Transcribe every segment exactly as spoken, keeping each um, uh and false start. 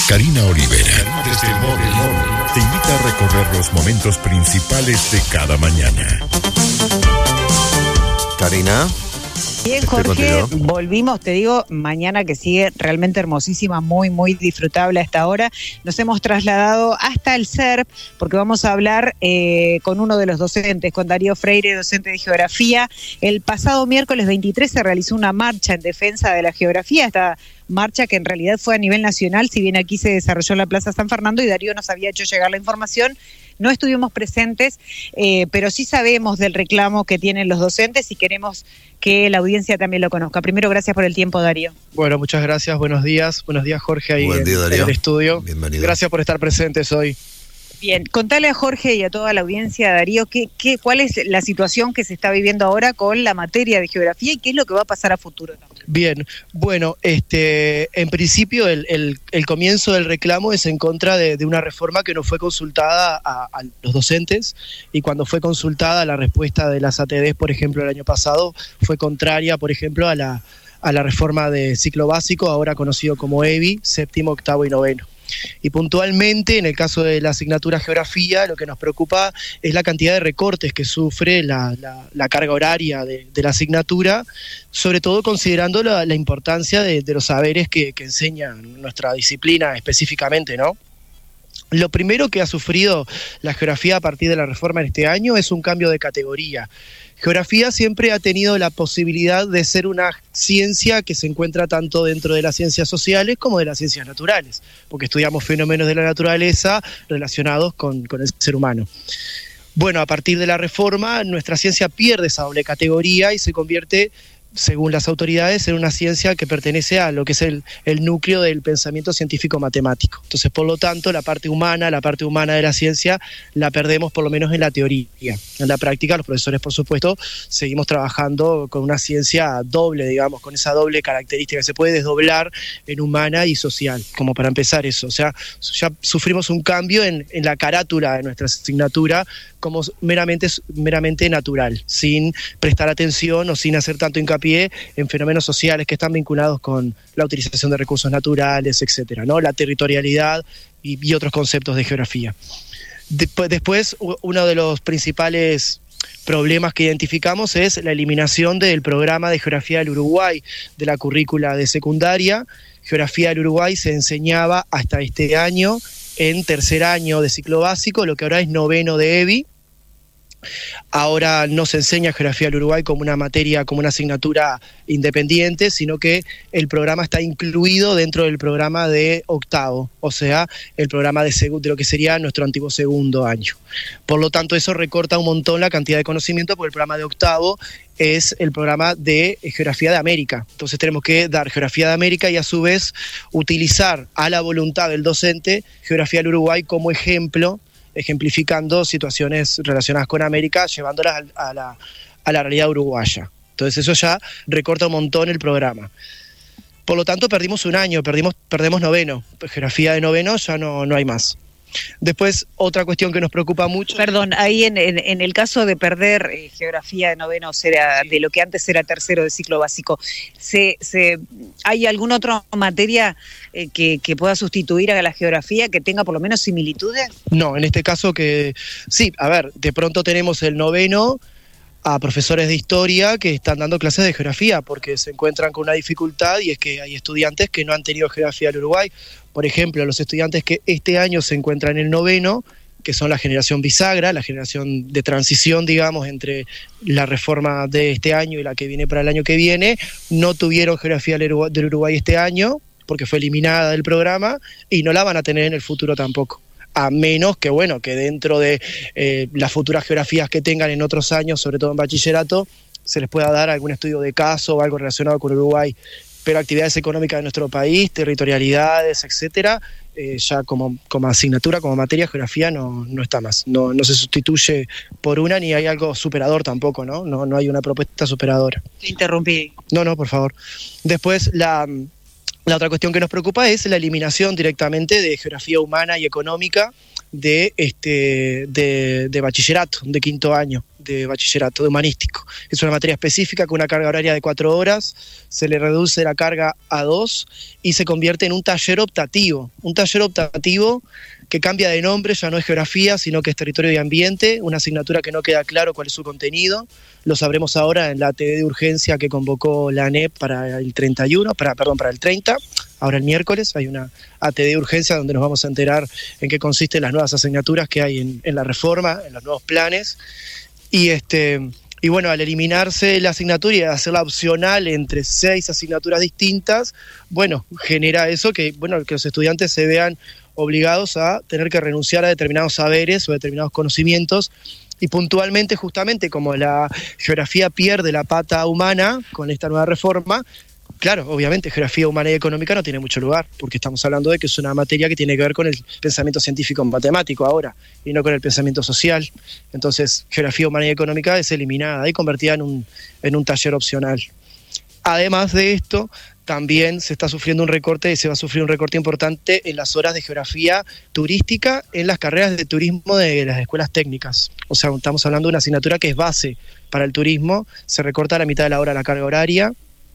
Karina Olivera, desde el móvil, te invita a recorrer los momentos principales de cada mañana. Karina. Bien, Jorge, volvimos, te digo, mañana que sigue realmente hermosísima, muy, muy disfrutable a esta hora. Nos hemos trasladado hasta el C E R P porque vamos a hablar eh, con uno de los docentes, con Darío Freire, docente de Geografía. El pasado miércoles veintitrés se realizó una marcha en defensa de la geografía, esta marcha que en realidad fue a nivel nacional, si bien aquí se desarrolló en la Plaza San Fernando y Darío nos había hecho llegar la información. No estuvimos presentes, eh, pero sí sabemos del reclamo que tienen los docentes y queremos que la audiencia también lo conozca. Primero, gracias por el tiempo, Darío. Bueno, muchas gracias, buenos días. Buenos días, Jorge, ahí Buen día, en, Darío. en el estudio. Bienvenido. Gracias por estar presentes hoy. Bien, contale a Jorge y a toda la audiencia, Darío, ¿qué, qué, cuál es la situación que se está viviendo ahora con la materia de geografía y qué es lo que va a pasar a futuro también. Bien, bueno, este, en principio el, el, el comienzo del reclamo es en contra de, de una reforma que no fue consultada a, a los docentes, y cuando fue consultada la respuesta de las A T Ds, por ejemplo, el año pasado, fue contraria, por ejemplo, a la, a la reforma de ciclo básico, ahora conocido como E B I, séptimo, octavo y noveno. Y puntualmente, en el caso de la asignatura Geografía, lo que nos preocupa es la cantidad de recortes que sufre la, la, la carga horaria de, de la asignatura, sobre todo considerando la, la importancia de, de los saberes que, que enseña nuestra disciplina específicamente, ¿no? Lo primero que ha sufrido la geografía a partir de la reforma en este año es un cambio de categoría. Geografía siempre ha tenido la posibilidad de ser una ciencia que se encuentra tanto dentro de las ciencias sociales como de las ciencias naturales, porque estudiamos fenómenos de la naturaleza relacionados con, con el ser humano. Bueno, a partir de la reforma, nuestra ciencia pierde esa doble categoría y se convierte, según las autoridades, en una ciencia que pertenece a lo que es el, el núcleo del pensamiento científico-matemático. Entonces, por lo tanto, la parte humana, la parte humana de la ciencia, la perdemos por lo menos en la teoría. En la práctica, los profesores, por supuesto, seguimos trabajando con una ciencia doble, digamos, con esa doble característica que se puede desdoblar en humana y social, como para empezar eso. O sea, ya sufrimos un cambio en, en la carátula de nuestra asignatura como meramente, meramente natural, sin prestar atención o sin hacer tanto hincapié en fenómenos sociales que están vinculados con la utilización de recursos naturales, etcétera, ¿no? La territorialidad y, y otros conceptos de geografía. Después, después, uno de los principales problemas que identificamos es la eliminación del programa de Geografía del Uruguay de la currícula de secundaria. Geografía del Uruguay se enseñaba hasta este año en tercer año de ciclo básico, lo que ahora es noveno de E B I. Ahora no se enseña Geografía del Uruguay como una materia, como una asignatura independiente, sino que el programa está incluido dentro del programa de octavo, o sea, el programa de, segu- de lo que sería nuestro antiguo segundo año. Por lo tanto, eso recorta un montón la cantidad de conocimiento, porque el programa de octavo es el programa de Geografía de América. Entonces tenemos que dar Geografía de América y a su vez utilizar a la voluntad del docente Geografía del Uruguay como ejemplo, ejemplificando situaciones relacionadas con América, llevándolas a la, a la realidad uruguaya. Entonces eso ya recorta un montón el programa. Por lo tanto, perdimos un año, perdimos, perdemos noveno. Geografía de noveno ya no, no hay más. Después, otra cuestión que nos preocupa mucho... Perdón, ahí en, en, en el caso de perder eh, geografía de noveno, será, de lo que antes era tercero de ciclo básico, ¿se, se, ¿hay alguna otra materia eh, que, que pueda sustituir a la geografía, que tenga por lo menos similitudes? No, en este caso que... Sí, a ver, de pronto tenemos el noveno a profesores de historia que están dando clases de geografía porque se encuentran con una dificultad, y es que hay estudiantes que no han tenido geografía del Uruguay. Por ejemplo, los estudiantes que este año se encuentran en el noveno, que son la generación bisagra, la generación de transición, digamos, entre la reforma de este año y la que viene para el año que viene, no tuvieron geografía del Uruguay este año porque fue eliminada del programa y no la van a tener en el futuro tampoco. A menos que, bueno, que dentro de eh, las futuras geografías que tengan en otros años, sobre todo en bachillerato, se les pueda dar algún estudio de caso o algo relacionado con Uruguay. Pero actividades económicas de nuestro país, territorialidades, etcétera, eh, ya como, como asignatura, como materia, geografía no, no está más. No, no se sustituye por una, ni hay algo superador tampoco, ¿no? No, no hay una propuesta superadora. Te interrumpí. No, no, por favor. Después, la... La otra cuestión que nos preocupa es la eliminación directamente de geografía humana y económica de, este, de, de bachillerato, de quinto año. de bachillerato, de humanístico. Es una materia específica con una carga horaria de cuatro horas, se le reduce la carga a dos y se convierte en un taller optativo. Un taller optativo que cambia de nombre, ya no es geografía, sino que es territorio y ambiente, una asignatura que no queda claro cuál es su contenido. Lo sabremos ahora en la A T D de urgencia que convocó la ANEP para el treinta y uno, para, perdón, para el treinta. Ahora el miércoles hay una A T D de urgencia donde nos vamos a enterar en qué consisten las nuevas asignaturas que hay en, en la reforma, en los nuevos planes. Y, este, y bueno, al eliminarse la asignatura y hacerla opcional entre seis asignaturas distintas, bueno, genera eso que, bueno, que los estudiantes se vean obligados a tener que renunciar a determinados saberes o determinados conocimientos. Y puntualmente, justamente, como la geografía pierde la pata humana con esta nueva reforma, claro, obviamente, geografía humana y económica no tiene mucho lugar, porque estamos hablando de que es una materia que tiene que ver con el pensamiento científico matemático ahora, y no con el pensamiento social. Entonces, geografía humana y económica es eliminada y convertida en un, en un taller opcional. Además de esto, también se está sufriendo un recorte y se va a sufrir un recorte importante en las horas de geografía turística en las carreras de turismo de las escuelas técnicas. O sea, estamos hablando de una asignatura que es base para el turismo, se recorta a la mitad de la hora la carga horaria.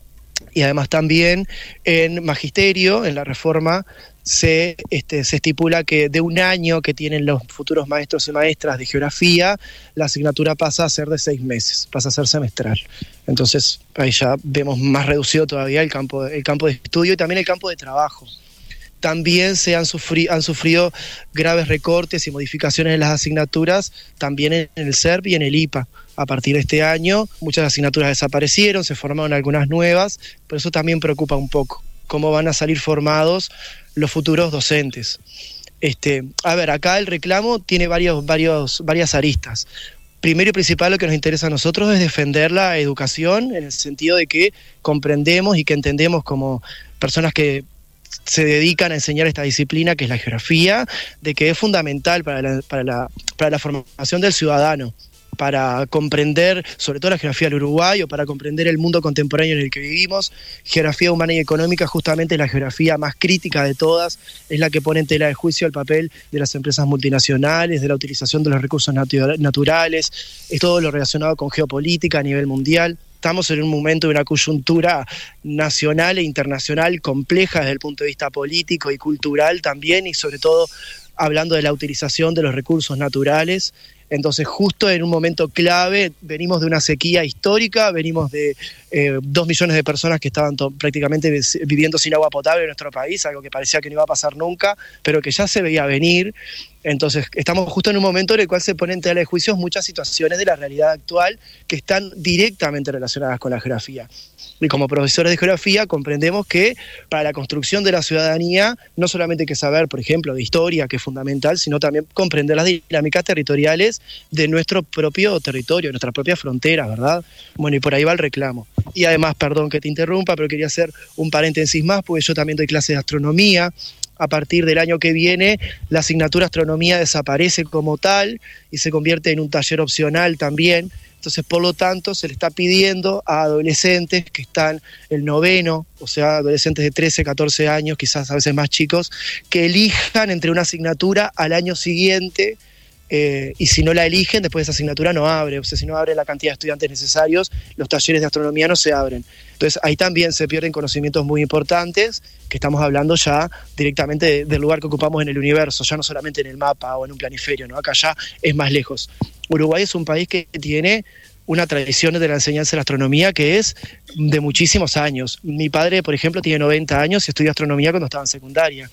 Y además también en magisterio, en la reforma, se, este, se estipula que de un año que tienen los futuros maestros y maestras de geografía, la asignatura pasa a ser de seis meses, pasa a ser semestral. Entonces ahí ya vemos más reducido todavía el campo, el campo de estudio y también el campo de trabajo. También se han, sufri- han sufrido graves recortes y modificaciones en las asignaturas, también en el S E R P y en el I P A. A partir de este año, muchas asignaturas desaparecieron, se formaron algunas nuevas, pero eso también preocupa un poco, cómo van a salir formados los futuros docentes. Este, a ver, acá el reclamo tiene varios, varios, varias aristas. Primero y principal, lo que nos interesa a nosotros es defender la educación, en el sentido de que comprendemos y que entendemos como personas que se dedican a enseñar esta disciplina que es la geografía, de que es fundamental para la, para la, para la formación del ciudadano, para comprender sobre todo la geografía del Uruguay o para comprender el mundo contemporáneo en el que vivimos. Geografía humana y económica justamente es la geografía más crítica de todas, es la que pone en tela de juicio el papel de las empresas multinacionales, de la utilización de los recursos natu- naturales, es todo lo relacionado con geopolítica a nivel mundial. Estamos en un momento de una coyuntura nacional e internacional compleja desde el punto de vista político y cultural también, y sobre todo hablando de la utilización de los recursos naturales. Entonces, justo en un momento clave, venimos de una sequía histórica, venimos de eh, dos millones de personas que estaban to- prácticamente viviendo sin agua potable en nuestro país, algo que parecía que no iba a pasar nunca, pero que ya se veía venir. Entonces, estamos justo en un momento en el cual se ponen en tela de juicios muchas situaciones de la realidad actual que están directamente relacionadas con la geografía. Y como profesores de geografía comprendemos que para la construcción de la ciudadanía no solamente hay que saber, por ejemplo, de historia, que es fundamental, sino también comprender las dinámicas territoriales de nuestro propio territorio, nuestra propia frontera, ¿verdad? Bueno, y por ahí va el reclamo. Y además, perdón que te interrumpa, pero quería hacer un paréntesis más, porque yo también doy clases de astronomía. A partir del año que viene, la asignatura astronomía desaparece como tal y se convierte en un taller opcional también. Entonces, por lo tanto, se le está pidiendo a adolescentes que están el noveno, o sea, adolescentes de trece, catorce años, quizás a veces más chicos, que elijan entre una asignatura al año siguiente, eh, y si no la eligen, después esa asignatura no abre. O sea, si no abre la cantidad de estudiantes necesarios, los talleres de astronomía no se abren. Entonces, ahí también se pierden conocimientos muy importantes, que estamos hablando ya directamente de, del lugar que ocupamos en el universo, ya no solamente en el mapa o en un planiferio, ¿no? Acá ya es más lejos. Uruguay es un país que tiene una tradición de la enseñanza de la astronomía que es de muchísimos años. Mi padre, por ejemplo, tiene noventa años y estudió astronomía cuando estaba en secundaria.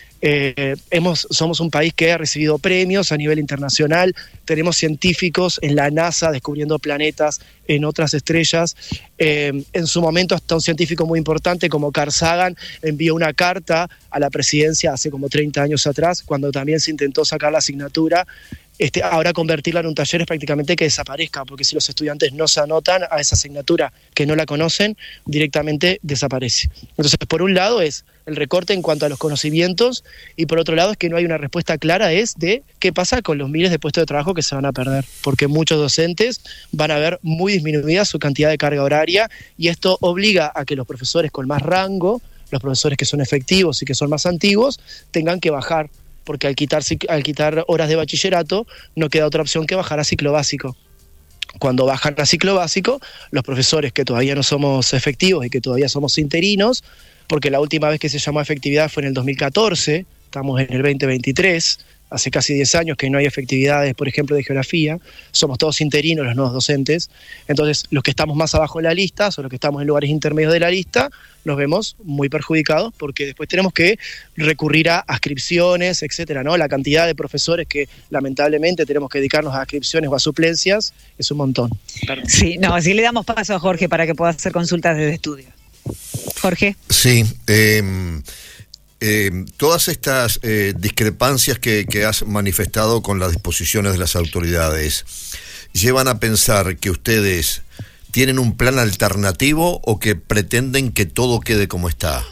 Eh, hemos, somos un país que ha recibido premios a nivel internacional, tenemos científicos en la NASA descubriendo planetas en otras estrellas. Eh, en su momento hasta un científico muy importante como Carl Sagan envió una carta a la presidencia hace como treinta años atrás, cuando también se intentó sacar la asignatura. Este, ahora convertirla en un taller es prácticamente que desaparezca, porque si los estudiantes no se anotan a esa asignatura que no la conocen, directamente desaparece. Entonces, por un lado es el recorte en cuanto a los conocimientos, y por otro lado es que no hay una respuesta clara es de qué pasa con los miles de puestos de trabajo que se van a perder, porque muchos docentes van a ver muy disminuida su cantidad de carga horaria, y esto obliga a que los profesores con más rango, los profesores que son efectivos y que son más antiguos, tengan que bajar, porque al quitar, al quitar horas de bachillerato no queda otra opción que bajar a ciclo básico. Cuando bajan a ciclo básico, los profesores que todavía no somos efectivos y que todavía somos interinos, porque la última vez que se llamó efectividad fue en el dos mil catorce, estamos en el veinte veintitrés, hace casi diez años que no hay efectividades, por ejemplo, de geografía, somos todos interinos los nuevos docentes, entonces los que estamos más abajo de la lista, o los que estamos en lugares intermedios de la lista, nos vemos muy perjudicados porque después tenemos que recurrir a ascripciones, etcétera, ¿no? La cantidad de profesores que lamentablemente tenemos que dedicarnos a ascripciones o a suplencias es un montón. Perdón. Sí, no, así le damos paso a Jorge para que pueda hacer consultas desde estudio. Jorge. Sí, eh... Eh, todas estas eh, discrepancias que, que has manifestado con las disposiciones de las autoridades llevan a pensar que ustedes tienen un plan alternativo o que pretenden que todo quede como está.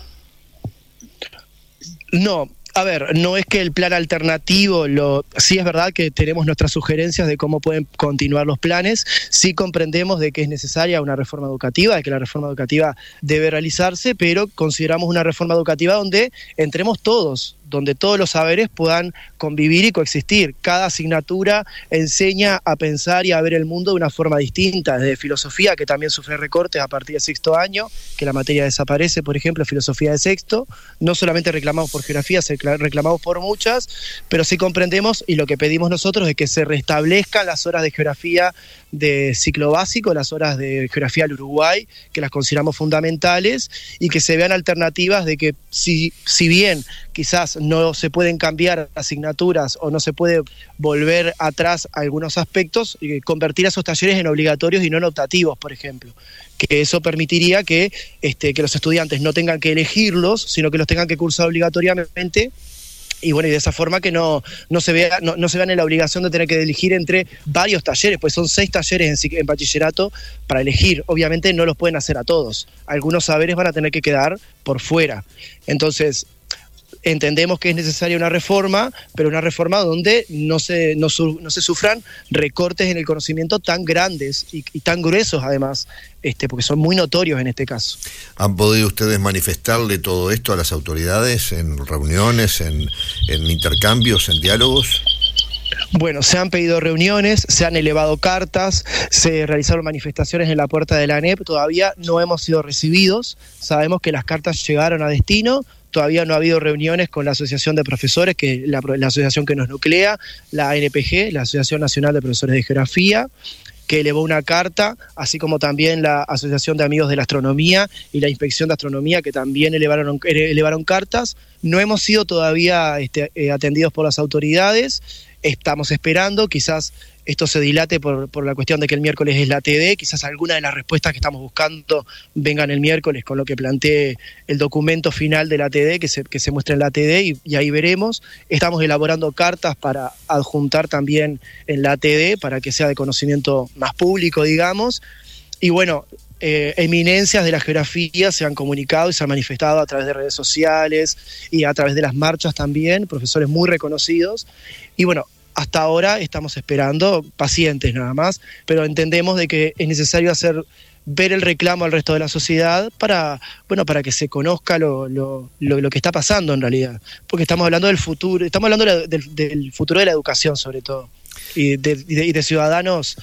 No, a ver, no es que el plan alternativo, lo, sí es verdad que tenemos nuestras sugerencias de cómo pueden continuar los planes, sí comprendemos de que es necesaria una reforma educativa, de que la reforma educativa debe realizarse, pero consideramos una reforma educativa donde entremos todos, donde todos los saberes puedan convivir y coexistir. Cada asignatura enseña a pensar y a ver el mundo de una forma distinta, desde filosofía, que también sufre recortes a partir del sexto año, que la materia desaparece, por ejemplo, filosofía de sexto, no solamente reclamamos por geografía, se reclamamos por muchas, pero sí comprendemos y lo que pedimos nosotros es que se restablezcan las horas de geografía de ciclo básico, las horas de geografía al Uruguay, que las consideramos fundamentales, y que se vean alternativas de que si, si bien quizás no se pueden cambiar asignaturas o no se puede volver atrás a algunos aspectos, eh, convertir a esos talleres en obligatorios y no en optativos, por ejemplo. Que eso permitiría que, este, que los estudiantes no tengan que elegirlos, sino que los tengan que cursar obligatoriamente. Y bueno, y de esa forma que no, no, se vea, no, no se vean en la obligación de tener que elegir entre varios talleres, pues son seis talleres en, en bachillerato para elegir. Obviamente no los pueden hacer a todos. Algunos saberes van a tener que quedar por fuera. Entonces, entendemos que es necesaria una reforma, pero una reforma donde no se, no, su, no se sufran recortes en el conocimiento tan grandes y, y tan gruesos además, este, porque son muy notorios en este caso. ¿Han podido ustedes manifestarle todo esto a las autoridades en reuniones, en, en intercambios, en diálogos? Bueno, se han pedido reuniones, se han elevado cartas, se realizaron manifestaciones en la puerta de la A N E P, todavía no hemos sido recibidos, sabemos que las cartas llegaron a destino. Todavía no ha habido reuniones con la Asociación de Profesores, que la, la asociación que nos nuclea, la A N P G, la Asociación Nacional de Profesores de Geografía, que elevó una carta, así como también la Asociación de Amigos de la Astronomía y la Inspección de Astronomía, que también elevaron, elevaron cartas. No hemos sido todavía este, eh, atendidos por las autoridades, estamos esperando, quizás esto se dilate por, por la cuestión de que el miércoles es la T D, quizás alguna de las respuestas que estamos buscando vengan el miércoles con lo que plantee el documento final de la T D, que se, que se muestre en la T D y, y ahí veremos. Estamos elaborando cartas para adjuntar también en la T D para que sea de conocimiento más público, digamos. Y bueno, eh, eminencias de la geografía se han comunicado y se han manifestado a través de redes sociales y a través de las marchas también, profesores muy reconocidos. Y bueno, hasta ahora estamos esperando, pacientes nada más, pero entendemos de que es necesario hacer ver el reclamo al resto de la sociedad para, bueno, para que se conozca lo, lo, lo, lo que está pasando en realidad, porque estamos hablando del futuro, estamos hablando de la, del, del futuro de la educación sobre todo, y de, y de, y de ciudadanos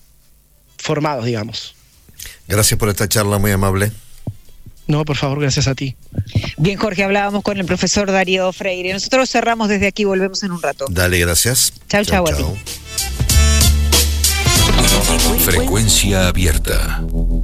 formados, digamos. Gracias por esta charla, muy amable. No, por favor, gracias a ti. Bien, Jorge, hablábamos con el profesor Darío Freire. Nosotros cerramos desde aquí, volvemos en un rato. Dale, gracias. Chau, chau, chau. Frecuencia abierta.